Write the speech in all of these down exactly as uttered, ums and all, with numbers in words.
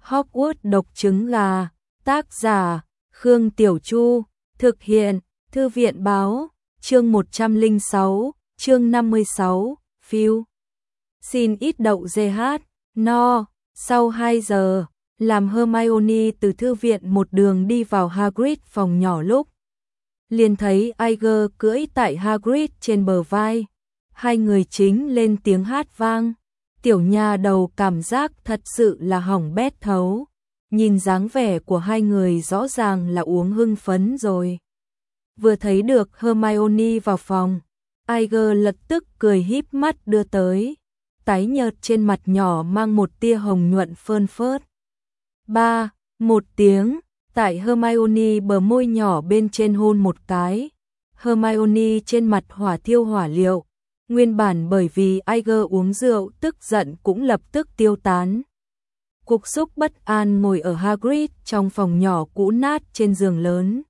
Hogwarts độc trứng gà, tác giả, Khương Tiểu Chu, thực hiện, Thư viện báo, chương một trăm lẻ sáu, chương năm mươi sáu, phiêu. Xin ít đậu dê hát, no, sau hai giờ, làm Hermione từ thư viện một đường đi vào Hagrid phòng nhỏ lúc. Liền thấy Iger cưỡi tại Hagrid trên bờ vai, hai người chính lên tiếng hát vang. Tiểu nha đầu cảm giác thật sự là hỏng bét thấu, nhìn dáng vẻ của hai người rõ ràng là uống hưng phấn rồi. Vừa thấy được Hermione vào phòng, Iger lập tức cười híp mắt đưa tới, tái nhợt trên mặt nhỏ mang một tia hồng nhuận phơn phớt. Ba, một tiếng, tại Hermione bờ môi nhỏ bên trên hôn một cái. Hermione trên mặt hỏa thiêu hỏa liệu, nguyên bản bởi vì Iger uống rượu tức giận cũng lập tức tiêu tán. Cục xúc bất an ngồi ở Hagrid trong phòng nhỏ cũ nát trên giường lớn.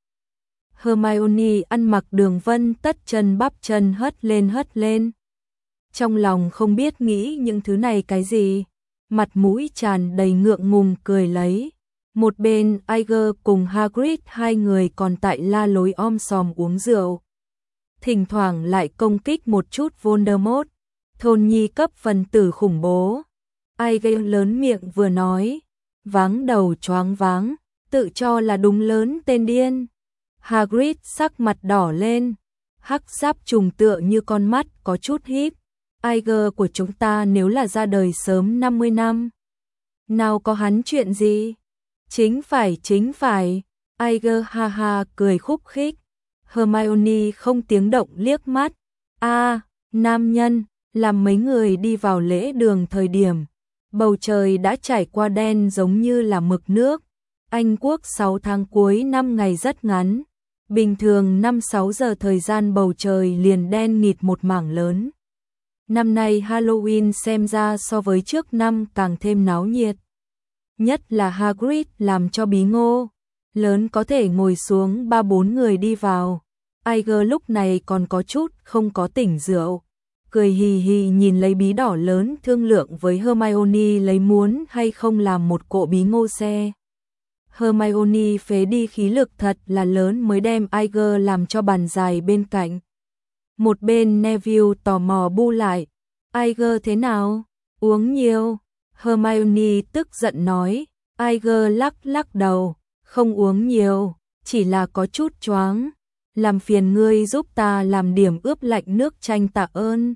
Hermione ăn mặc đường vân tất chân bắp chân hất lên hất lên. Trong lòng không biết nghĩ những thứ này cái gì, mặt mũi tràn đầy ngượng ngùng cười lấy. Một bên Iger cùng Hagrid hai người còn tại la lối om sòm uống rượu. Thỉnh thoảng lại công kích một chút Voldemort, thôn nhi cấp phần tử khủng bố. Iger lớn miệng vừa nói, váng đầu choáng váng, tự cho là đúng lớn tên điên. Hagrid sắc mặt đỏ lên, hắc giáp trùng tựa như con mắt có chút híp. Iger của chúng ta nếu là ra đời sớm năm mươi năm, nào có hắn chuyện gì? Chính phải chính phải, Iger ha ha cười khúc khích. Hermione không tiếng động liếc mắt. A, à, nam nhân, làm mấy người đi vào lễ đường thời điểm, bầu trời đã trải qua đen giống như là mực nước. Anh quốc sáu tháng cuối năm ngày rất ngắn, bình thường năm sáu giờ thời gian bầu trời liền đen nghịt một mảng lớn. Năm nay Halloween xem ra so với trước năm càng thêm náo nhiệt. Nhất là Hagrid làm cho bí ngô lớn có thể ngồi xuống ba bốn người đi vào. Iger lúc này còn có chút không có tỉnh rượu, cười hì hì nhìn lấy bí đỏ lớn thương lượng với Hermione lấy muốn hay không làm một cỗ bí ngô xe. Hermione phế đi khí lực thật là lớn mới đem Iger làm cho bàn dài bên cạnh. Một bên Neville tò mò bu lại, Iger thế nào? Uống nhiều? Hermione tức giận nói. Iger lắc lắc đầu, không uống nhiều, chỉ là có chút choáng. Làm phiền ngươi giúp ta làm điểm ướp lạnh nước chanh tạ ơn.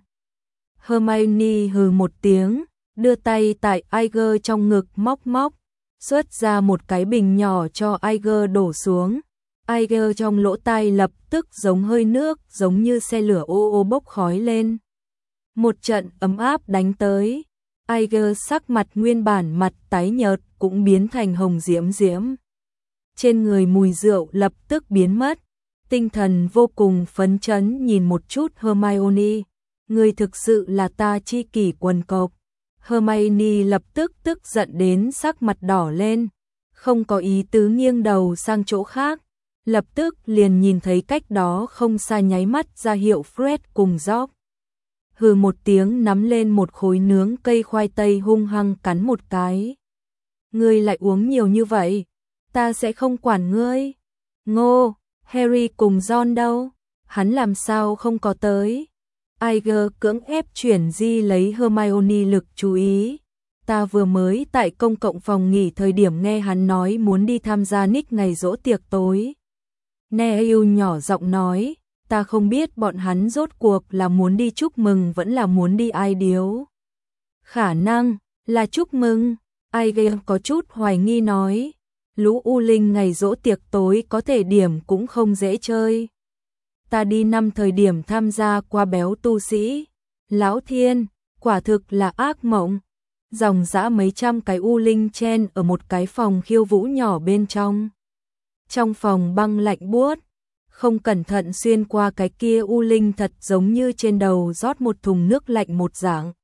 Hermione hừ một tiếng, đưa tay tại Iger trong ngực móc móc, xuất ra một cái bình nhỏ cho Iger đổ xuống. Iger trong lỗ tai lập tức giống hơi nước, giống như xe lửa ô ô bốc khói lên. Một trận ấm áp đánh tới. Iger sắc mặt nguyên bản mặt tái nhợt cũng biến thành hồng diễm diễm. Trên người mùi rượu lập tức biến mất. Tinh thần vô cùng phấn chấn nhìn một chút Hermione. Người thực sự là ta chi kỷ quần cộc. Hermione lập tức tức giận đến sắc mặt đỏ lên. Không có ý tứ nghiêng đầu sang chỗ khác. Lập tức liền nhìn thấy cách đó không xa nháy mắt ra hiệu Fred cùng George. Hừ một tiếng nắm lên một khối nướng cây khoai tây hung hăng cắn một cái. Ngươi lại uống nhiều như vậy, ta sẽ không quản ngươi. Ngô, Harry cùng Ron đâu? Hắn làm sao không có tới? Iger cưỡng ép chuyển di lấy Hermione lực chú ý. Ta vừa mới tại công cộng phòng nghỉ thời điểm nghe hắn nói muốn đi tham gia Nick ngày giỗ tiệc tối. Neville nhỏ giọng nói, ta không biết bọn hắn rốt cuộc là muốn đi chúc mừng vẫn là muốn đi ai điếu. Khả năng là chúc mừng. Iger có chút hoài nghi nói, lũ U Linh ngày giỗ tiệc tối có thể điểm cũng không dễ chơi. Ta đi năm thời điểm tham gia qua béo tu sĩ. Lão thiên, quả thực là ác mộng. Dòng dã mấy trăm cái U Linh chen ở một cái phòng khiêu vũ nhỏ bên trong. Trong phòng băng lạnh buốt, không cẩn thận xuyên qua cái kia U Linh thật giống như trên đầu rót một thùng nước lạnh một dạng.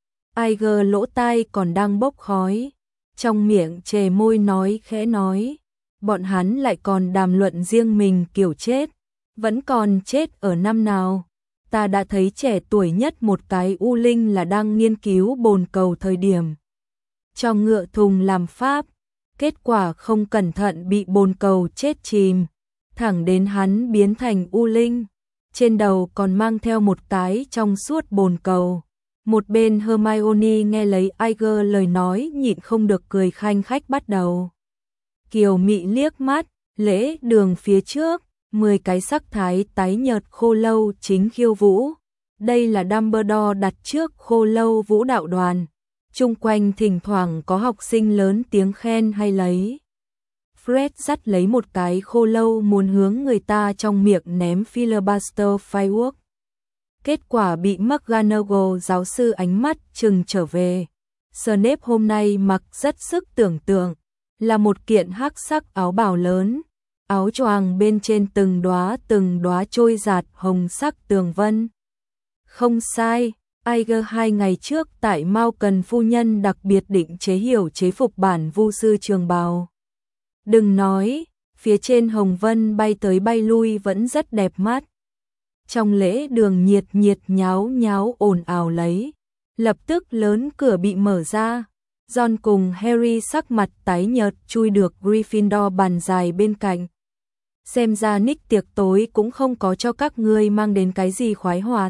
Iger lỗ tai còn đang bốc khói, trong miệng chề môi nói khẽ nói, bọn hắn lại còn đàm luận riêng mình kiểu chết, vẫn còn chết ở năm nào. Ta đã thấy trẻ tuổi nhất một cái U Linh là đang nghiên cứu bồn cầu thời điểm cho ngựa thùng làm pháp. kết quả không cẩn thận bị bồn cầu chết chìm, thẳng đến hắn biến thành u linh, trên đầu còn mang theo một cái trong suốt bồn cầu. Một bên Hermione nghe lấy Iger lời nói nhịn không được cười khanh khách bắt đầu. Kiều mị liếc mắt, lễ đường phía trước, mười cái sắc thái tái nhợt khô lâu chính khiêu vũ. Đây là Dumbledore đặt trước khô lâu vũ đạo đoàn. Chung quanh thỉnh thoảng có học sinh lớn tiếng khen hay lấy. Fred dắt lấy một cái khô lâu muốn hướng người ta trong miệng ném filibuster firework. Kết quả bị McGonagall giáo sư ánh mắt trừng trở về. Snape hôm nay mặc rất sức tưởng tượng, là một kiện hắc sắc áo bào lớn, áo choàng bên trên từng đóa từng đóa trôi dạt hồng sắc tường vân. Không sai, Iger hai ngày trước tại Malcolm phu nhân đặc biệt định chế hiểu chế phục bản vu sư trường bào. Đừng nói, phía trên hồng vân bay tới bay lui vẫn rất đẹp mắt. Trong lễ đường nhiệt nhiệt nháo nháo ồn ào lấy, lập tức lớn cửa bị mở ra. Ron cùng Harry sắc mặt tái nhợt chui được Gryffindor bàn dài bên cạnh. Xem ra Nick tiệc tối cũng không có cho các ngươi mang đến cái gì khoái hoạt.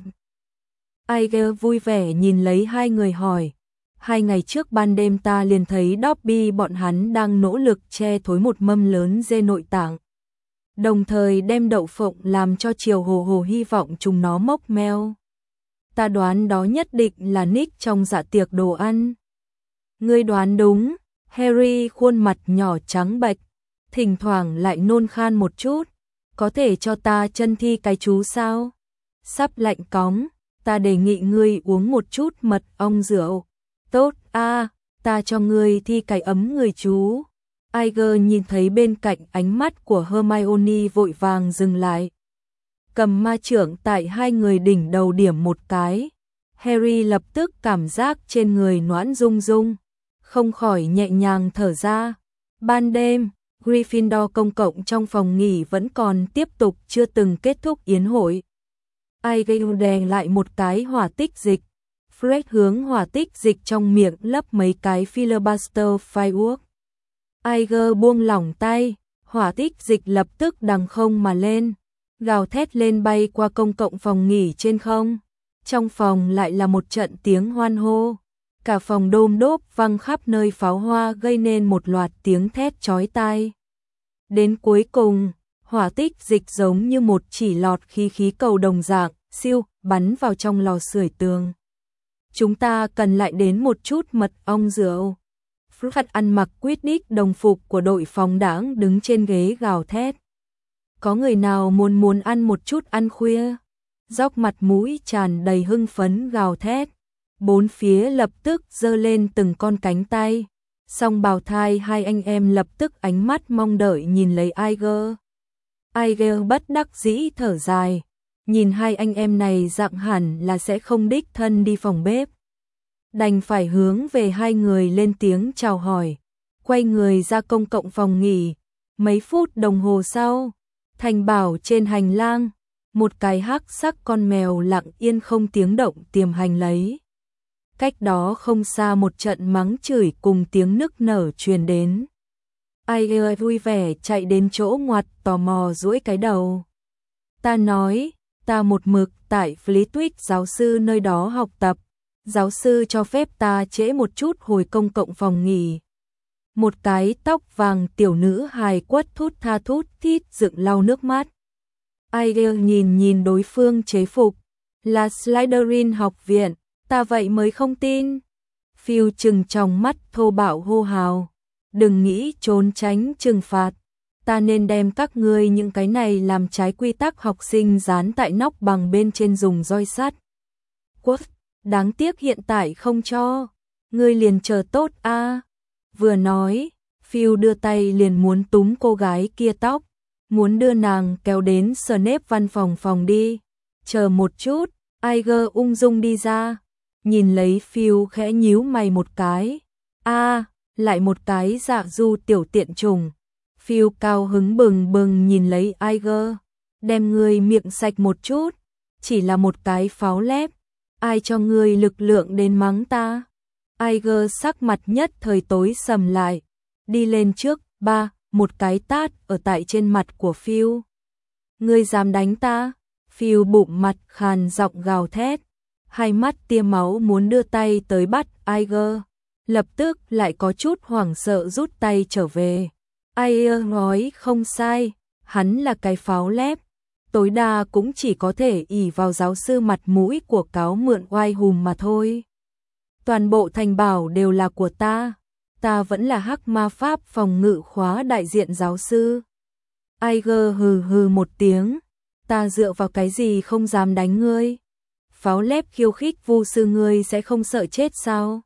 Iger vui vẻ nhìn lấy hai người hỏi. Hai ngày trước ban đêm ta liền thấy Dobby bọn hắn đang nỗ lực che thối một mâm lớn dê nội tạng. Đồng thời đem đậu phộng làm cho Triều Hồ Hồ hy vọng chúng nó mốc meo. Ta đoán đó nhất định là Nick trong dạ tiệc đồ ăn. Ngươi đoán đúng, Harry khuôn mặt nhỏ trắng bệch, thỉnh thoảng lại nôn khan một chút. Có thể cho ta chân thi cái chú sao? Sắp lạnh cóng, ta đề nghị ngươi uống một chút mật ong rượu. Tốt a, ta cho ngươi thi cái ấm người chú. Iger nhìn thấy bên cạnh ánh mắt của Hermione vội vàng dừng lại. Cầm ma chưởng tại hai người đỉnh đầu điểm một cái. Harry lập tức cảm giác trên người noãn rung rung, không khỏi nhẹ nhàng thở ra. Ban đêm, Gryffindor công cộng trong phòng nghỉ vẫn còn tiếp tục chưa từng kết thúc yến hội. Iger đè lại một cái hỏa tích dịch. Fred hướng hỏa tích dịch trong miệng lấp mấy cái filibuster firework. Iger buông lỏng tay, hỏa tích dịch lập tức đằng không mà lên, gào thét lên bay qua công cộng phòng nghỉ trên không. Trong phòng lại là một trận tiếng hoan hô, cả phòng đôm đốp vang khắp nơi pháo hoa gây nên một loạt tiếng thét chói tai. Đến cuối cùng, hỏa tích dịch giống như một chỉ lọt khí khí cầu đồng dạng, siêu, bắn vào trong lò sưởi tường. Chúng ta cần lại đến một chút mật ong rượu. Fred ăn mặc Quidditch đồng phục của đội phòng đảng đứng trên ghế gào thét. Có người nào muốn muốn ăn một chút ăn khuya? Dốc mặt mũi tràn đầy hưng phấn gào thét. Bốn phía lập tức giơ lên từng con cánh tay. Song bào thai hai anh em lập tức ánh mắt mong đợi nhìn lấy Iger. Iger bất đắc dĩ thở dài. Nhìn hai anh em này dạng hẳn là sẽ không đích thân đi phòng bếp. Đành phải hướng về hai người lên tiếng chào hỏi. Quay người ra công cộng phòng nghỉ. Mấy phút đồng hồ sau, Thành Bảo trên hành lang, một cái hắc sắc con mèo lặng yên không tiếng động tiềm hành lấy. Cách đó không xa một trận mắng chửi cùng tiếng nức nở truyền đến. Iger vui vẻ chạy đến chỗ ngoặt tò mò duỗi cái đầu. Ta nói, ta một mực tại Flitwick giáo sư nơi đó học tập. Giáo sư cho phép ta trễ một chút hồi công cộng phòng nghỉ. Một cái tóc vàng tiểu nữ hài quất thút tha thút thít dựng lau nước mắt. Iger nhìn nhìn đối phương chế phục. Là Slytherin học viện, ta vậy mới không tin. Phil trừng trong mắt thô bạo hô hào. Đừng nghĩ trốn tránh trừng phạt. Ta nên đem các ngươi những cái này làm trái quy tắc học sinh dán tại nóc bằng bên trên dùng roi sắt. Quất, đáng tiếc hiện tại không cho. Ngươi liền chờ tốt a. À. Vừa nói, Phil đưa tay liền muốn túm cô gái kia tóc, muốn đưa nàng kéo đến Snape văn phòng phòng đi. Chờ một chút, Iger ung dung đi ra, nhìn lấy Phil khẽ nhíu mày một cái. A, à, lại một cái dạ du tiểu tiện trùng. Phil cao hứng bừng bừng nhìn lấy Iger, đem ngươi miệng sạch một chút, chỉ là một cái pháo lép, ai cho ngươi lực lượng đến mắng ta? Iger sắc mặt nhất thời tối sầm lại, đi lên trước, ba, một cái tát ở tại trên mặt của Phil. Ngươi dám đánh ta? Phil bụng mặt khàn giọng gào thét, hai mắt tia máu muốn đưa tay tới bắt Iger, lập tức lại có chút hoảng sợ rút tay trở về. Iger nói không sai, hắn là cái pháo lép, tối đa cũng chỉ có thể ỷ vào giáo sư mặt mũi của cáo mượn oai hùm mà thôi. Toàn bộ thành bảo đều là của ta, ta vẫn là hắc ma pháp phòng ngự khóa đại diện giáo sư. Iger hừ hừ một tiếng, ta dựa vào cái gì không dám đánh ngươi? Pháo lép khiêu khích vu sư ngươi sẽ không sợ chết sao?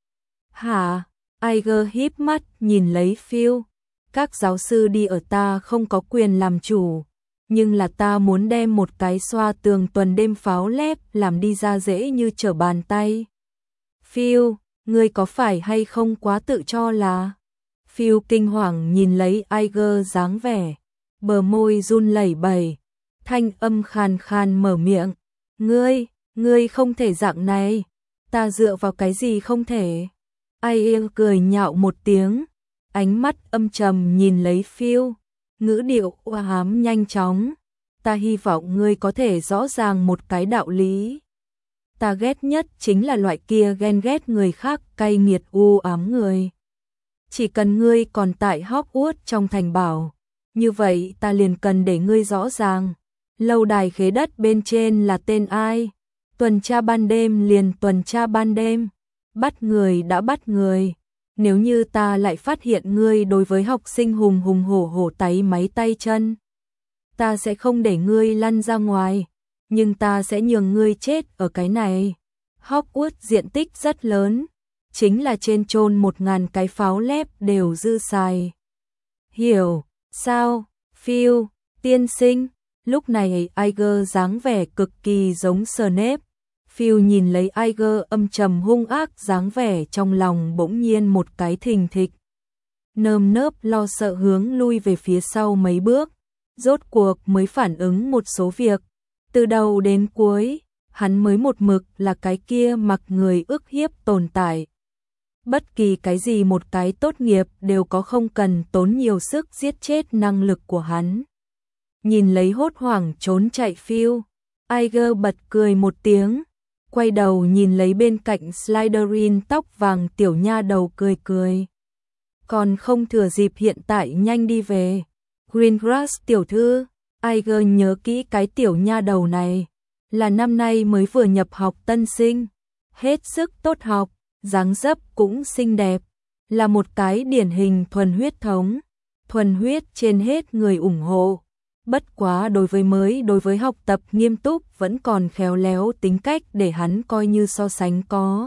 Hả? Iger híp mắt nhìn lấy Phil, các giáo sư đi ở ta không có quyền làm chủ, nhưng là ta muốn đem một cái xoa tường tuần đêm pháo lép làm đi ra dễ như trở bàn tay. Phil, ngươi có phải hay không quá tự cho là? Phil kinh hoàng nhìn lấy Iger dáng vẻ, bờ môi run lẩy bẩy, thanh âm khàn khàn mở miệng, ngươi, ngươi không thể dạng này, ta dựa vào cái gì không thể? Iger cười nhạo một tiếng, ánh mắt âm trầm nhìn lấy Phil, ngữ điệu u ám nhanh chóng, ta hy vọng ngươi có thể rõ ràng một cái đạo lý. Ta ghét nhất chính là loại kia ghen ghét người khác cay nghiệt u ám người. Chỉ cần ngươi còn tại Hogwarts trong thành bảo, như vậy ta liền cần để ngươi rõ ràng, lâu đài khế đất bên trên là tên ai, tuần tra ban đêm liền tuần tra ban đêm, bắt người đã bắt người. Nếu như ta lại phát hiện ngươi đối với học sinh hùng hùng hổ hổ táy máy tay chân, ta sẽ không để ngươi lăn ra ngoài, nhưng ta sẽ nhường ngươi chết ở cái này. Hogwarts diện tích rất lớn, chính là trên chôn một ngàn cái pháo lép đều dư xài. Hiểu, sao, Phil, tiên sinh, lúc này Iger dáng vẻ cực kỳ giống Snape. Phil nhìn lấy Iger âm trầm hung ác dáng vẻ trong lòng bỗng nhiên một cái thình thịch. Nơm nớp lo sợ hướng lui về phía sau mấy bước, rốt cuộc mới phản ứng một số việc. Từ đầu đến cuối, hắn mới một mực là cái kia mặc người ức hiếp tồn tại. Bất kỳ cái gì một cái tốt nghiệp đều có không cần tốn nhiều sức giết chết năng lực của hắn. Nhìn lấy hốt hoảng trốn chạy Phil, Iger bật cười một tiếng, quay đầu nhìn lấy bên cạnh Slytherin tóc vàng tiểu nha đầu cười cười. Còn không thừa dịp hiện tại nhanh đi về. Greengrass tiểu thư, Iger nhớ kỹ cái tiểu nha đầu này, là năm nay mới vừa nhập học tân sinh, hết sức tốt học, dáng dấp cũng xinh đẹp, là một cái điển hình thuần huyết thống, thuần huyết trên hết người ủng hộ. Bất quá đối với mới đối với học tập nghiêm túc vẫn còn khéo léo tính cách để hắn coi như so sánh có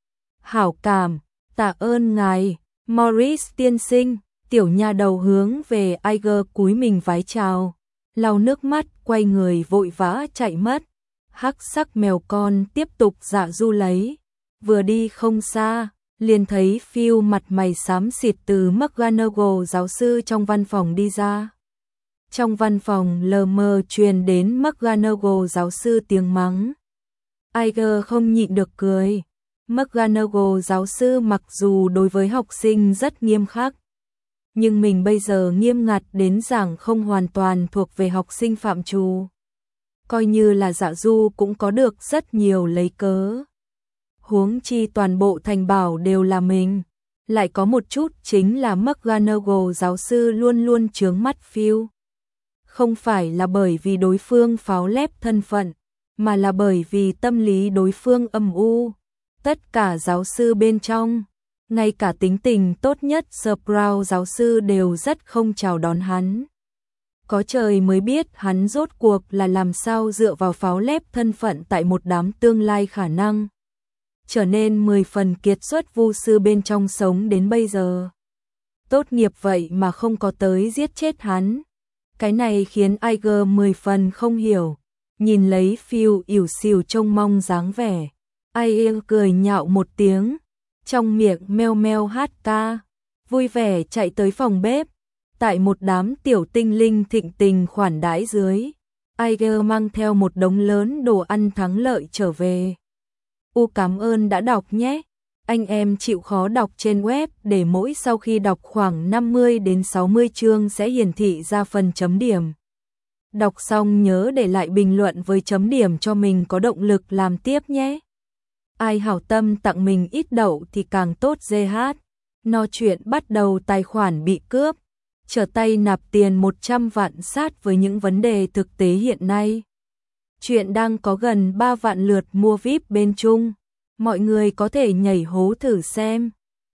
hảo cảm. Tạ ơn ngài, Morris tiên sinh. Tiểu nha đầu hướng về Iger cúi mình vái chào, lau nước mắt quay người vội vã chạy mất. Hắc sắc mèo con tiếp tục dạ du lấy, vừa đi không xa, liền thấy Phil mặt mày xám xịt từ McGonagall giáo sư trong văn phòng đi ra. Trong văn phòng lờ mờ truyền đến McGonagall giáo sư tiếng mắng. Iger không nhịn được cười. McGonagall giáo sư mặc dù đối với học sinh rất nghiêm khắc, nhưng mình bây giờ nghiêm ngặt đến rằng không hoàn toàn thuộc về học sinh phạm trù. Coi như là dạ du cũng có được rất nhiều lấy cớ. Huống chi toàn bộ thành bảo đều là mình. Lại có một chút chính là McGonagall giáo sư luôn luôn chướng mắt Phil. Không phải là bởi vì đối phương pháo lép thân phận, mà là bởi vì tâm lý đối phương âm u. Tất cả giáo sư bên trong, ngay cả tính tình tốt nhất Sprout giáo sư đều rất không chào đón hắn. Có trời mới biết hắn rốt cuộc là làm sao dựa vào pháo lép thân phận tại một đám tương lai khả năng trở nên mười phần kiệt xuất vu sư bên trong sống đến bây giờ. Tốt nghiệp vậy mà không có tới giết chết hắn. Cái này khiến Iger mười phần không hiểu. Nhìn lấy Phil ỉu xìu trông mong dáng vẻ, Iger cười nhạo một tiếng, trong miệng meo meo hát ca, vui vẻ chạy tới phòng bếp. Tại một đám tiểu tinh linh thịnh tình khoản đãi dưới, Iger mang theo một đống lớn đồ ăn thắng lợi trở về. U cảm ơn đã đọc nhé. Anh em chịu khó đọc trên web để mỗi sau khi đọc khoảng năm mươi đến sáu mươi chương sẽ hiển thị ra phần chấm điểm. Đọc xong nhớ để lại bình luận với chấm điểm cho mình có động lực làm tiếp nhé. Ai hảo tâm tặng mình ít đậu thì càng tốt giê hát. No chuyện bắt đầu tài khoản bị cướp. Trở tay nạp tiền một trăm vạn sát với những vấn đề thực tế hiện nay. Chuyện đang có gần ba vạn lượt mua víp bên Trung. Mọi người có thể nhảy hố thử xem.